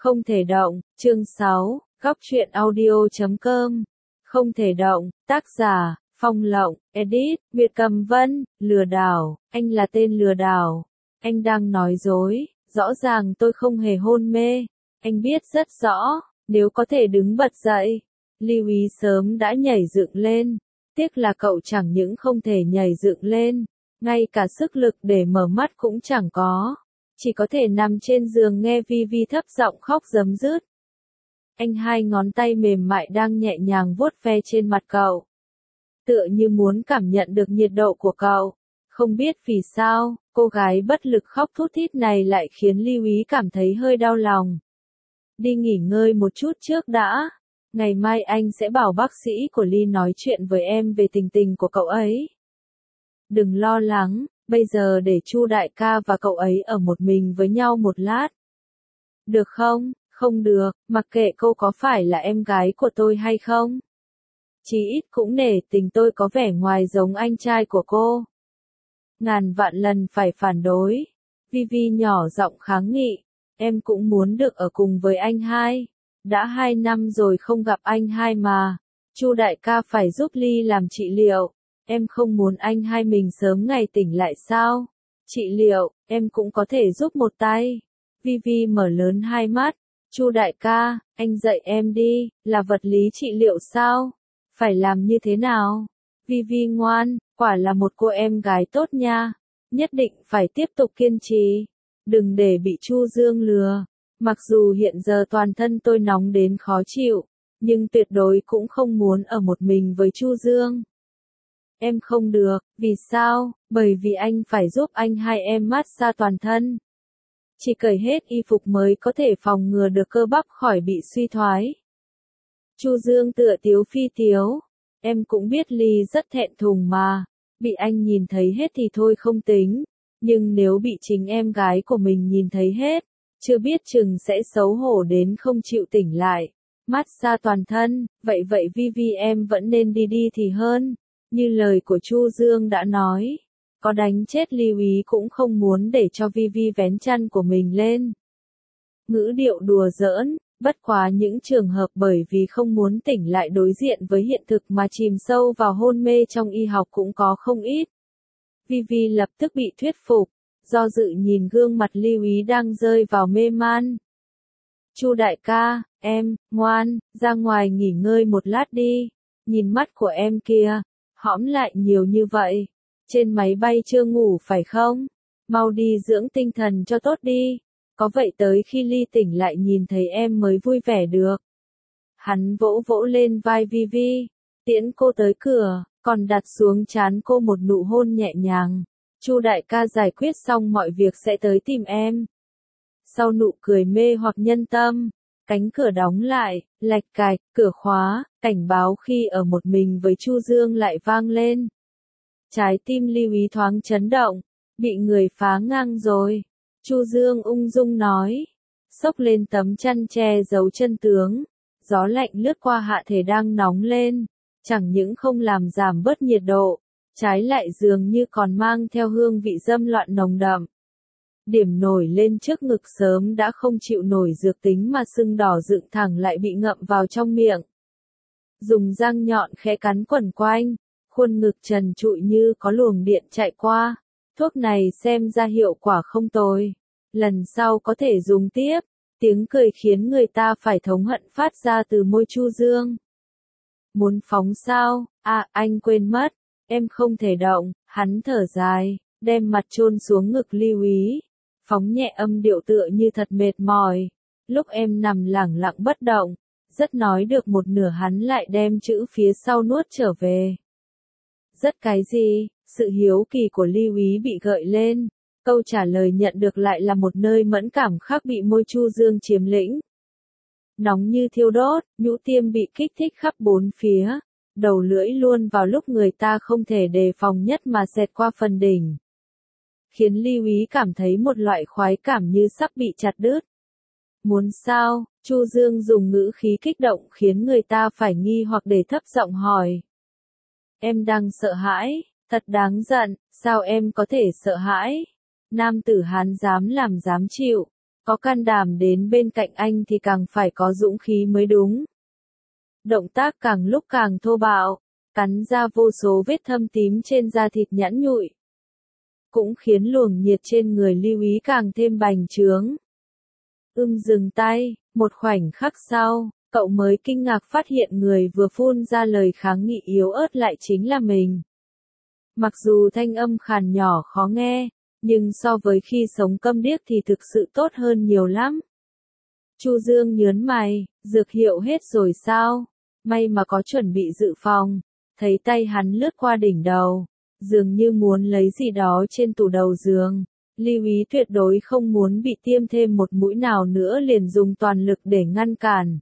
Không thể động, chương 6, góc truyện audio.com. Không thể động, tác giả, Phong Lộng, edit, Việt Cầm Vân, lừa đảo, anh là tên lừa đảo. Anh đang nói dối, rõ ràng tôi không hề hôn mê. Anh biết rất rõ, nếu có thể đứng bật dậy, Lưu Ý sớm đã nhảy dựng lên. Tiếc là cậu chẳng những không thể nhảy dựng lên, ngay cả sức lực để mở mắt cũng chẳng có. Chỉ có thể nằm trên giường nghe Vi Vi thấp giọng khóc rấm rứt. Anh hai ngón tay mềm mại đang nhẹ nhàng vuốt ve trên mặt cậu. Tựa như muốn cảm nhận được nhiệt độ của cậu. Không biết vì sao, cô gái bất lực khóc thút thít này lại khiến Lưu Ý cảm thấy hơi đau lòng. Đi nghỉ ngơi một chút trước đã. Ngày mai anh sẽ bảo bác sĩ của Ly nói chuyện với em về tình tình của cậu ấy. Đừng lo lắng, bây giờ để Chu đại ca và cậu ấy ở một mình với nhau một lát. Được không? Không được, mặc kệ cô có phải là em gái của tôi hay không. Chí ít cũng nể tình tôi có vẻ ngoài giống anh trai của cô. Ngàn vạn lần phải phản đối. Vi Vi nhỏ giọng kháng nghị, em cũng muốn được ở cùng với anh hai. Đã 2 năm rồi không gặp anh hai mà. Chu đại ca phải giúp Ly làm trị liệu. Em không muốn anh hai mình sớm ngày tỉnh lại sao? Trị liệu, em cũng có thể giúp một tay. Vi Vi mở lớn hai mắt. Chu đại ca, anh dạy em đi, là vật lý trị liệu sao? Phải làm như thế nào? Vi Vi ngoan, quả là một cô em gái tốt nha. Nhất định phải tiếp tục kiên trì. Đừng để bị Chu Dương lừa. Mặc dù hiện giờ toàn thân tôi nóng đến khó chịu, nhưng tuyệt đối cũng không muốn ở một mình với Chu Dương. Em không được, vì sao? Bởi vì anh phải giúp anh hai em massage toàn thân. Chỉ cởi hết y phục mới có thể phòng ngừa được cơ bắp khỏi bị suy thoái. Chu Dương tựa tiếu phi tiếu. Em cũng biết Ly rất thẹn thùng mà. Bị anh nhìn thấy hết thì thôi không tính. Nhưng nếu bị chính em gái của mình nhìn thấy hết, chưa biết chừng sẽ xấu hổ đến không chịu tỉnh lại. Massage toàn thân, vậy Vi Vi em vẫn nên đi thì hơn. Như lời của Chu Dương đã nói. Có đánh chết Lưu Ý cũng không muốn để cho Vi Vi vén chăn của mình lên. Ngữ điệu đùa giỡn, bất quá những trường hợp bởi vì không muốn tỉnh lại đối diện với hiện thực mà chìm sâu vào hôn mê trong y học cũng có không ít. Vi Vi lập tức bị thuyết phục, do dự nhìn gương mặt Lưu Ý đang rơi vào mê man. Chu đại ca, em, ngoan, ra ngoài nghỉ ngơi một lát đi. Nhìn mắt của em kia, hõm lại nhiều như vậy. Trên máy bay chưa ngủ phải không? Mau đi dưỡng tinh thần cho tốt đi. Có vậy tới khi Ly tỉnh lại nhìn thấy em mới vui vẻ được. Hắn vỗ vỗ lên vai Vi Vi, tiễn cô tới cửa, còn đặt xuống trán cô một nụ hôn nhẹ nhàng. Chu đại ca giải quyết xong mọi việc sẽ tới tìm em. Sau nụ cười mê hoặc nhân tâm, cánh cửa đóng lại, lạch cạch, cửa khóa, cảnh báo khi ở một mình với Chu Dương lại vang lên. Trái tim Lưu Ý thoáng chấn động, bị người phá ngang rồi. Chu Dương ung dung nói, xốc lên tấm chăn che giấu chân tướng. Gió lạnh lướt qua hạ thể đang nóng lên, chẳng những không làm giảm bớt nhiệt độ, trái lại dường như còn mang theo hương vị dâm loạn nồng đậm. Điểm nổi lên trước ngực sớm đã không chịu nổi dược tính mà sưng đỏ dựng thẳng lại bị ngậm vào trong miệng. Dùng răng nhọn khẽ cắn quần quanh, khuôn ngực trần trụi như có luồng điện chạy qua. Thuốc này xem ra hiệu quả không tồi. Lần sau có thể dùng tiếp. Tiếng cười khiến người ta phải thống hận phát ra từ môi Chu Dương. Muốn phóng sao? À, anh quên mất. Em không thể động. Hắn thở dài, đem mặt chôn xuống ngực Lưu Ý. Phóng nhẹ âm điệu tựa như thật mệt mỏi. Lúc em nằm lẳng lặng bất động, rất nói được một nửa hắn lại đem chữ phía sau nuốt trở về. Rất cái gì? Sự hiếu kỳ của Lưu Ý bị gợi lên. Câu trả lời nhận được lại là một nơi mẫn cảm khác bị môi Chu Dương chiếm lĩnh. Nóng như thiêu đốt, nhũ tiêm bị kích thích khắp bốn phía. Đầu lưỡi luôn vào lúc người ta không thể đề phòng nhất mà xẹt qua phần đỉnh. Khiến Lưu Ý cảm thấy một loại khoái cảm như sắp bị chặt đứt. Muốn sao? Chu Dương dùng ngữ khí kích động khiến người ta phải nghi hoặc để thấp giọng hỏi. Em đang sợ hãi, thật đáng giận, sao em có thể sợ hãi? Nam tử Hán dám làm dám chịu, Có can đảm đến bên cạnh anh thì càng phải có dũng khí mới đúng. Động tác càng lúc càng thô bạo, cắn ra vô số vết thâm tím trên da thịt nhẵn nhụi. Cũng khiến luồng nhiệt trên người Lưu Ý càng thêm bành trướng. Dừng tay, một khoảnh khắc sau, cậu mới kinh ngạc phát hiện người vừa phun ra lời kháng nghị yếu ớt lại chính là mình. Mặc dù thanh âm khàn nhỏ khó nghe, nhưng so với khi sống câm điếc thì thực sự tốt hơn nhiều lắm. Chu Dương nhớn mày, dược hiệu hết rồi sao? May mà có chuẩn bị dự phòng. Thấy tay hắn lướt qua đỉnh đầu, dường như muốn lấy gì đó trên tủ đầu giường. Lưu Ý tuyệt đối không muốn bị tiêm thêm một mũi nào nữa, liền dùng toàn lực để ngăn cản.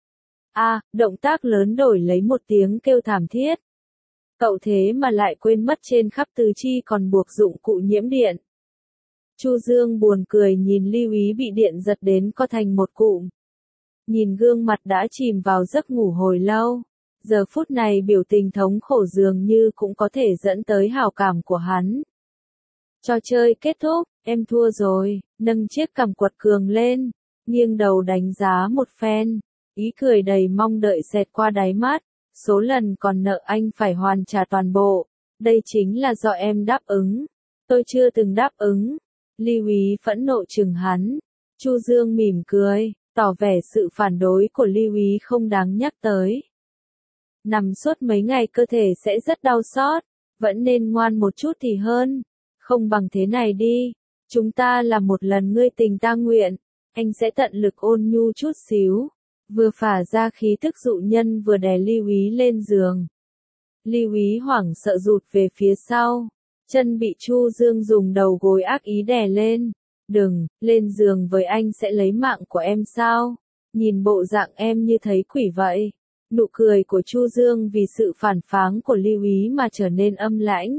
Động tác lớn đổi lấy một tiếng kêu thảm thiết. Cậu thế mà lại quên mất trên khắp tứ chi còn buộc dụng cụ nhiễm điện. Chu Dương buồn cười nhìn Lưu Ý bị điện giật đến co thành một cụm. Nhìn gương mặt đã chìm vào giấc ngủ hồi lâu, giờ phút này biểu tình thống khổ dường như cũng có thể dẫn tới hảo cảm của hắn. Trò chơi kết thúc, em thua rồi, nâng chiếc cằm quật cường lên, nghiêng đầu đánh giá một phen, ý cười đầy mong đợi xẹt qua đáy mắt, số lần còn nợ anh phải hoàn trả toàn bộ, đây chính là do em đáp ứng, tôi chưa từng đáp ứng. Lưu Ý phẫn nộ chừng hắn, Chu Dương mỉm cười, tỏ vẻ sự phản đối của Lưu Ý không đáng nhắc tới. Nằm suốt mấy ngày cơ thể sẽ rất đau xót, vẫn nên ngoan một chút thì hơn. Không bằng thế này đi, chúng ta làm một lần ngươi tình ta nguyện, anh sẽ tận lực ôn nhu chút xíu. Vừa phả ra khí tức dụ nhân vừa đè Lưu Ý lên giường. Lưu Ý hoảng sợ rụt về phía sau, chân bị Chu Dương dùng đầu gối ác ý đè lên. Đừng, lên giường với anh sẽ lấy mạng của em sao? Nhìn bộ dạng em như thấy quỷ vậy. Nụ cười của Chu Dương vì sự phản pháng của Lưu Ý mà trở nên âm lãnh.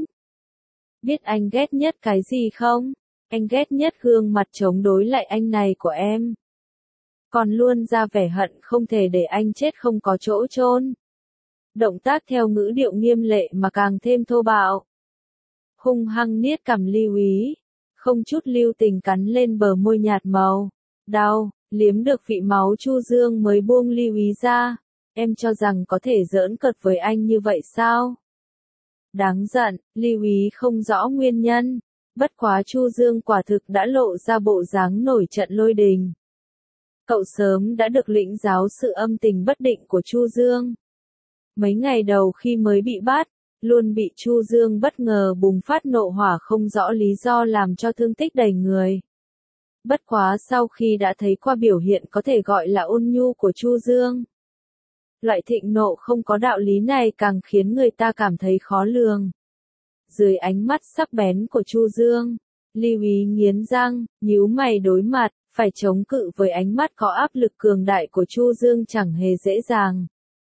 Biết anh ghét nhất cái gì không? Anh ghét nhất gương mặt chống đối lại anh này của em. Còn luôn ra vẻ hận không thể để anh chết không có chỗ chôn. Động tác theo ngữ điệu nghiêm lệ mà càng thêm thô bạo. Hung hăng niết cằm Lưu Ý, không chút lưu tình cắn lên bờ môi nhạt màu. Đau, liếm được vị máu Chu Dương mới buông Lưu Ý ra. Em cho rằng có thể giỡn cợt với anh như vậy sao? Đáng giận, Lưu Ý không rõ nguyên nhân. Bất quá Chu Dương quả thực đã lộ ra bộ dáng nổi trận lôi đình. Cậu sớm đã được lĩnh giáo sự âm tình bất định của Chu Dương. Mấy ngày đầu khi mới bị bắt, luôn bị Chu Dương bất ngờ bùng phát nộ hỏa không rõ lý do làm cho thương tích đầy người. Bất quá sau khi đã thấy qua biểu hiện có thể gọi là ôn nhu của Chu Dương, loại thịnh nộ không có đạo lý này càng khiến người ta cảm thấy khó lường. Dưới ánh mắt sắc bén của Chu Dương, Lưu Ý nghiến răng, nhíu mày đối mặt, phải chống cự với ánh mắt có áp lực cường đại của Chu Dương chẳng hề dễ dàng.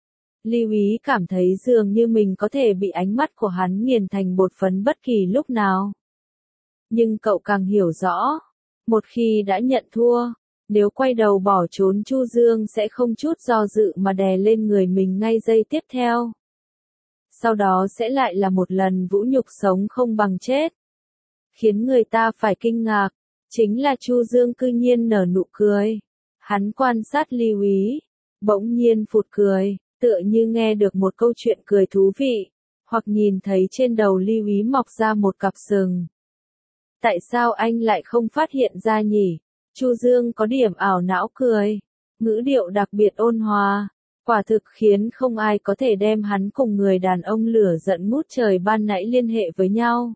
Lưu Ý cảm thấy dường như mình có thể bị ánh mắt của hắn nghiền thành bột phấn bất kỳ lúc nào. Nhưng cậu càng hiểu rõ, một khi đã nhận thua, nếu quay đầu bỏ trốn Chu Dương sẽ không chút do dự mà đè lên người mình ngay giây tiếp theo. Sau đó sẽ lại là một lần vũ nhục sống không bằng chết. Khiến người ta phải kinh ngạc, chính là Chu Dương cư nhiên nở nụ cười. Hắn quan sát Lưu Ý, bỗng nhiên phụt cười, tựa như nghe được một câu chuyện cười thú vị, hoặc nhìn thấy trên đầu Lưu Ý mọc ra một cặp sừng. Tại sao anh lại không phát hiện ra nhỉ? Chu Dương có điểm ảo não cười, ngữ điệu đặc biệt ôn hòa, quả thực khiến không ai có thể đem hắn cùng người đàn ông lửa giận ngút trời ban nãy liên hệ với nhau.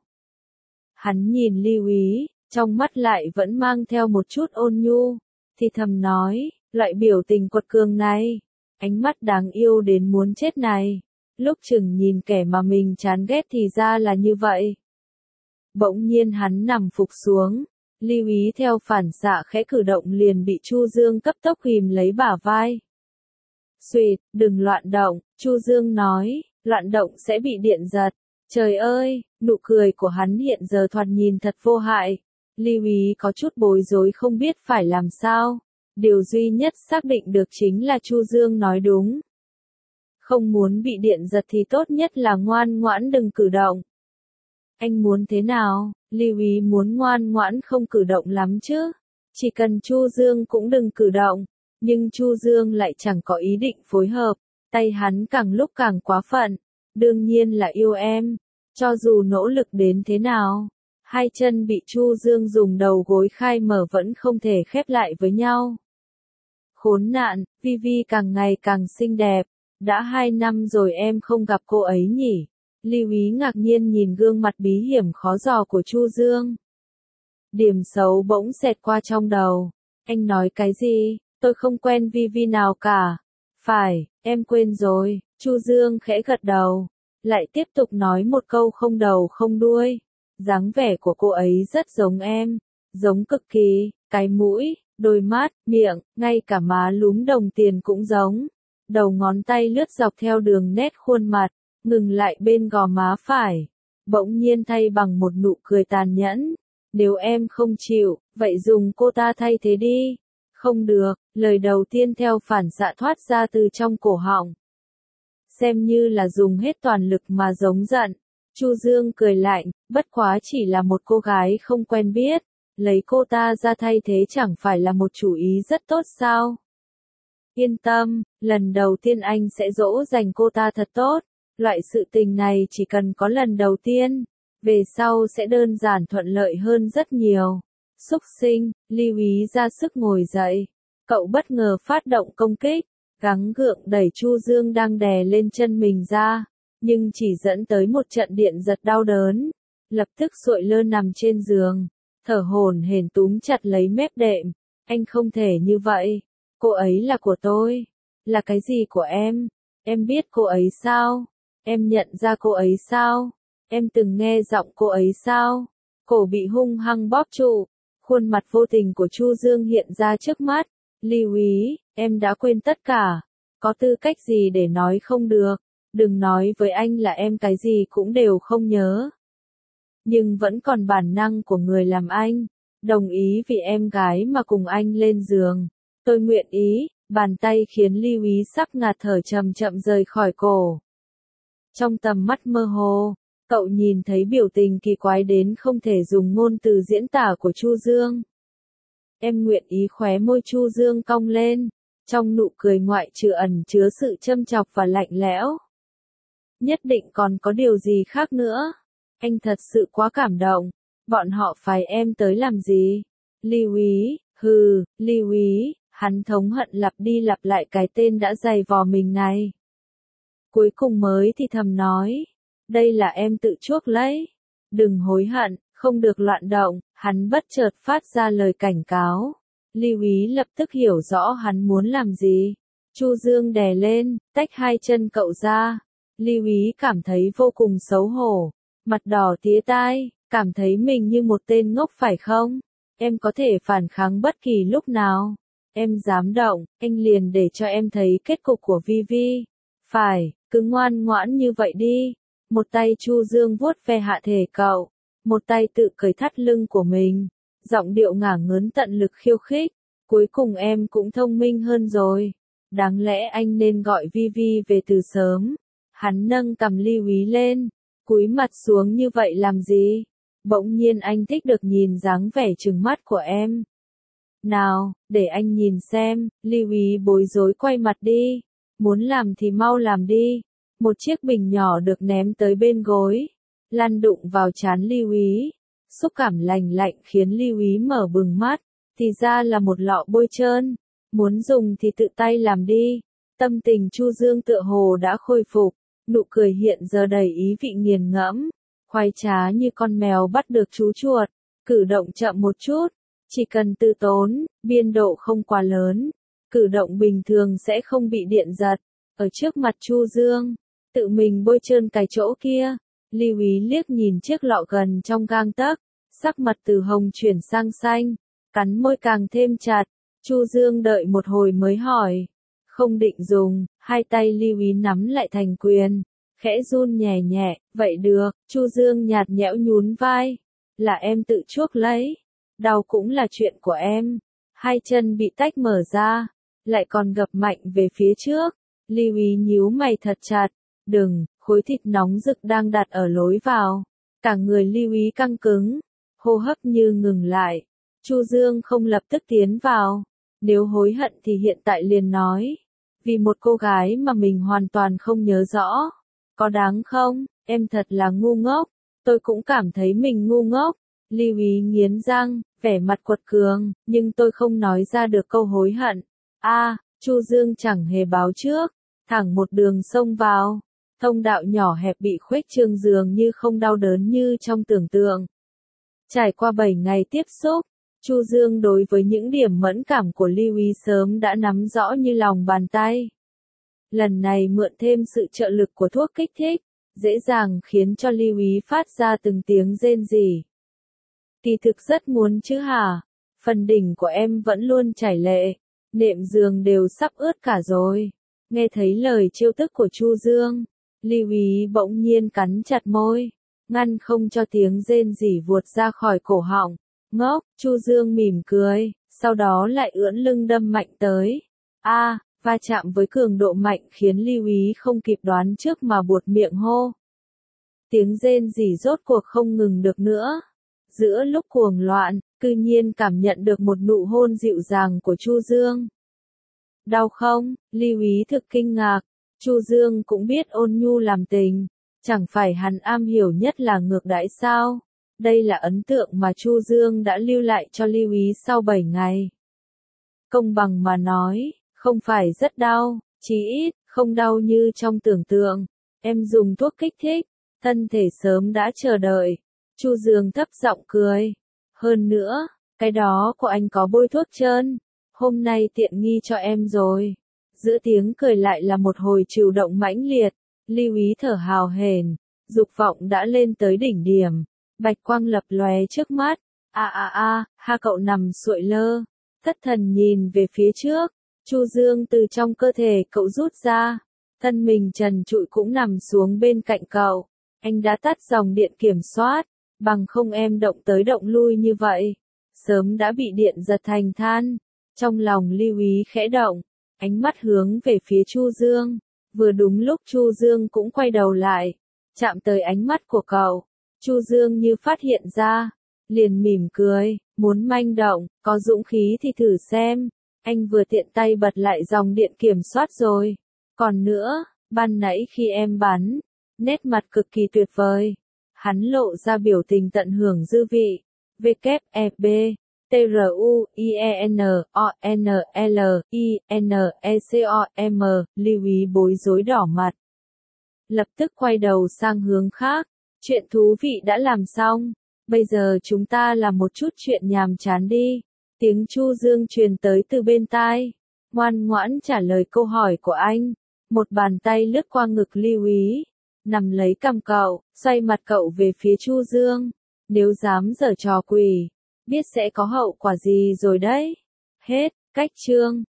Hắn nhìn Lưu Ý, trong mắt lại vẫn mang theo một chút ôn nhu, thì thầm nói, loại biểu tình quật cường này, ánh mắt đáng yêu đến muốn chết này, lúc chừng nhìn kẻ mà mình chán ghét thì ra là như vậy. Bỗng nhiên hắn nằm phục xuống, Lưu Ý theo phản xạ khẽ cử động liền bị Chu Dương cấp tốc ghìm lấy bả vai. Xuyệt, đừng loạn động, Chu Dương nói, loạn động sẽ bị điện giật. Trời ơi, nụ cười của hắn hiện giờ thoạt nhìn thật vô hại. Lưu Ý có chút bối rối không biết phải làm sao. Điều duy nhất xác định được chính là Chu Dương nói đúng. Không muốn bị điện giật thì tốt nhất là ngoan ngoãn đừng cử động. Anh muốn thế nào? Lưu Ý muốn ngoan ngoãn không cử động lắm chứ. Chỉ cần Chu Dương cũng đừng cử động, nhưng Chu Dương lại chẳng có ý định phối hợp, tay hắn càng lúc càng quá phận, đương nhiên là yêu em, cho dù nỗ lực đến thế nào, hai chân bị Chu Dương dùng đầu gối khai mở vẫn không thể khép lại với nhau. Khốn nạn, Vivi càng ngày càng xinh đẹp, đã 2 năm rồi em không gặp cô ấy nhỉ? Lưu Ý ngạc nhiên nhìn gương mặt bí hiểm khó dò của Chu Dương. Điểm xấu bỗng xẹt qua trong đầu. Anh nói cái gì? Tôi không quen Vivi nào cả. Phải, em quên rồi. Chu Dương khẽ gật đầu. Lại tiếp tục nói một câu không đầu không đuôi. Dáng vẻ của cô ấy rất giống em. Giống cực kỳ, cái mũi, đôi mắt, miệng, ngay cả má lúm đồng tiền cũng giống. Đầu ngón tay lướt dọc theo đường nét khuôn mặt, ngừng lại bên gò má phải. Bỗng nhiên thay bằng một nụ cười tàn nhẫn. Nếu em không chịu, vậy dùng cô ta thay thế đi. Không được, lời đầu tiên theo phản xạ thoát ra từ trong cổ họng. Xem như là dùng hết toàn lực mà giống giận. Chu Dương cười lạnh, bất quá chỉ là một cô gái không quen biết. Lấy cô ta ra thay thế chẳng phải là một chủ ý rất tốt sao? Yên tâm, lần đầu tiên anh sẽ dỗ dành cô ta thật tốt. Loại sự tình này chỉ cần có lần đầu tiên, về sau sẽ đơn giản thuận lợi hơn rất nhiều. Xúc sinh, Lưu Ý ra sức ngồi dậy. Cậu bất ngờ phát động công kích, gắng gượng đẩy Chu Dương đang đè lên chân mình ra, nhưng chỉ dẫn tới một trận điện giật đau đớn. Lập tức sụi lơ nằm trên giường, thở hổn hển túm chặt lấy mép đệm. Anh không thể như vậy, cô ấy là của tôi. Là cái gì của em? Em biết cô ấy sao? Em nhận ra cô ấy sao? Em từng nghe giọng cô ấy sao? Cổ bị hung hăng bóp trụ, khuôn mặt vô tình của Chu Dương hiện ra trước mắt. Lưu Ý, em đã quên tất cả. Có tư cách gì để nói không được? Đừng nói với anh là em cái gì cũng đều không nhớ. Nhưng vẫn còn bản năng của người làm anh. Đồng ý vì em gái mà cùng anh lên giường. Tôi nguyện ý. Bàn tay khiến Lưu Ý sắc ngạt thở chậm chậm rời khỏi cổ. Trong tầm mắt mơ hồ, cậu nhìn thấy biểu tình kỳ quái đến không thể dùng ngôn từ diễn tả của Chu Dương. Em nguyện ý. Khóe môi Chu Dương cong lên, trong nụ cười ngoại trừ ẩn chứa sự châm chọc và lạnh lẽo. Nhất định còn có điều gì khác nữa. Anh thật sự quá cảm động. Bọn họ phái em tới làm gì? Lưu Ý, hừ, Lưu Ý, hắn thống hận lặp đi lặp lại cái tên đã dày vò mình này. Cuối cùng mới thì thầm nói, đây là em tự chuốc lấy. Đừng hối hận, không được loạn động. Hắn bất chợt phát ra lời cảnh cáo. Lưu Ý lập tức hiểu rõ hắn muốn làm gì. Chu Dương đè lên, tách hai chân cậu ra. Lưu Ý cảm thấy vô cùng xấu hổ, mặt đỏ tía tai, cảm thấy mình như một tên ngốc phải không? Em có thể phản kháng bất kỳ lúc nào. Em dám động, anh liền để cho em thấy kết cục của Vivi. Phải, cứ ngoan ngoãn như vậy đi. Một tay Chu Dương vuốt ve hạ thể cậu, một tay tự cởi thắt lưng của mình, giọng điệu ngả ngớn tận lực khiêu khích. Cuối cùng em cũng thông minh hơn rồi. Đáng lẽ anh nên gọi Vivi về từ sớm. Hắn nâng cằm Lưu Ý lên, cúi mặt xuống như vậy làm gì? Bỗng nhiên anh thích được nhìn dáng vẻ trừng mắt của em. Nào, để anh nhìn xem. Lưu Ý bối rối quay mặt đi. Muốn làm thì mau làm đi. Một chiếc bình nhỏ được ném tới bên gối, lăn đụng vào trán Lưu Ý. Xúc cảm lành lạnh khiến Lưu Ý mở bừng mắt. Thì ra là một lọ bôi trơn. Muốn dùng thì tự tay làm đi. Tâm tình Chu Dương tựa hồ đã khôi phục. Nụ cười hiện giờ đầy ý vị nghiền ngẫm. Khoái trá như con mèo bắt được chú chuột. Cử động chậm một chút. Chỉ cần từ tốn, biên độ không quá lớn. Cử động bình thường sẽ không bị điện giật. Ở trước mặt Chu Dương, tự mình bôi trơn cái chỗ kia. Lưu Ý liếc nhìn chiếc lọ gần trong gang tấc, sắc mặt từ hồng chuyển sang xanh, cắn môi càng thêm chặt. Chu Dương đợi một hồi mới hỏi, không định dùng. Hai tay Lưu Ý nắm lại thành quyền, khẽ run nhẹ nhẹ. Vậy được. Chu Dương nhạt nhẽo nhún vai, là em tự chuốc lấy, đau cũng là chuyện của em. Hai chân bị tách mở ra, lại còn gập mạnh về phía trước. Lưu Ý nhíu mày thật chặt. Đừng. Khối thịt nóng rực đang đặt ở lối vào. Cả người Lưu Ý căng cứng, hô hấp như ngừng lại. Chu Dương không lập tức tiến vào. Nếu hối hận thì hiện tại liền nói. Vì một cô gái mà mình hoàn toàn không nhớ rõ. Có đáng không? Em thật là ngu ngốc. Tôi cũng cảm thấy mình ngu ngốc. Lưu Ý nghiến răng, vẻ mặt quật cường, nhưng tôi không nói ra được câu hối hận. Chu Dương chẳng hề báo trước, thẳng một đường xông vào. Thông đạo nhỏ hẹp bị khuếch trương dường như không đau đớn như trong tưởng tượng. Trải qua 7 ngày tiếp xúc, Chu Dương đối với những điểm mẫn cảm của Lưu Ý sớm đã nắm rõ như lòng bàn tay. Lần này mượn thêm sự trợ lực của thuốc kích thích, dễ dàng khiến cho Lưu Ý phát ra từng tiếng rên rỉ. Kỳ thực rất muốn chứ hả? Phần đỉnh của em vẫn luôn chảy lệ, nệm giường đều sắp ướt cả rồi. Nghe thấy lời trêu tức của Chu Dương, Lưu Ý bỗng nhiên cắn chặt môi, ngăn không cho tiếng rên rỉ vụt ra khỏi cổ họng. Ngốc, Chu Dương mỉm cười, sau đó lại ưỡn lưng đâm mạnh tới. Va chạm với cường độ mạnh khiến Lưu Ý không kịp đoán trước mà buột miệng hô. Tiếng rên rỉ rốt cuộc không ngừng được nữa. Giữa lúc cuồng loạn, cư nhiên cảm nhận được một nụ hôn dịu dàng của Chu Dương. Đau không? Lưu Ý thực kinh ngạc. Chu Dương cũng biết ôn nhu làm tình, chẳng phải hắn am hiểu nhất là ngược đãi sao? Đây là ấn tượng mà Chu Dương đã lưu lại cho Lưu Ý sau 7 ngày. Công bằng mà nói, không phải rất đau, chí ít, không đau như trong tưởng tượng. Em dùng thuốc kích thích, thân thể sớm đã chờ đợi. Chu Dương thấp giọng cười. Hơn nữa, cái đó của anh có bôi thuốc trơn. Hôm nay tiện nghi cho em rồi. Giữa tiếng cười lại là một hồi chịu động mãnh liệt. Lưu Ý thở hào hển, dục vọng đã lên tới đỉnh điểm. Bạch quang lập lóe trước mắt. Ha cậu nằm xuội lơ. Thất thần nhìn về phía trước. Chu Dương từ trong cơ thể cậu rút ra. Thân mình trần trụi cũng nằm xuống bên cạnh cậu. Anh đã tắt dòng điện kiểm soát. Bằng không em động tới động lui như vậy. Sớm đã bị điện giật thành than. Trong lòng Lưu Ý khẽ động. Ánh mắt hướng về phía Chu Dương. Vừa đúng lúc Chu Dương cũng quay đầu lại. Chạm tới ánh mắt của cậu. Chu Dương như phát hiện ra. Liền mỉm cười. Muốn manh động, có dũng khí thì thử xem. Anh vừa tiện tay bật lại dòng điện kiểm soát rồi. Còn nữa, ban nãy khi em bắn, nét mặt cực kỳ tuyệt vời. Hắn lộ ra biểu tình tận hưởng dư vị. W-E-B, T-R-U-I-E-N-O-N-L-I-N-E-C-O-M, Lưu Ý bối rối đỏ mặt. Lập tức quay đầu sang hướng khác. Chuyện thú vị đã làm xong. Bây giờ chúng ta làm một chút chuyện nhàm chán đi. Tiếng Chu Dương truyền tới từ bên tai. Ngoan ngoãn trả lời câu hỏi của anh. Một bàn tay lướt qua ngực Lưu Ý. Nằm lấy cằm cậu, xoay mặt cậu về phía Chu Dương. Nếu dám giở trò quỷ, biết sẽ có hậu quả gì rồi đấy. Hết, cách chương.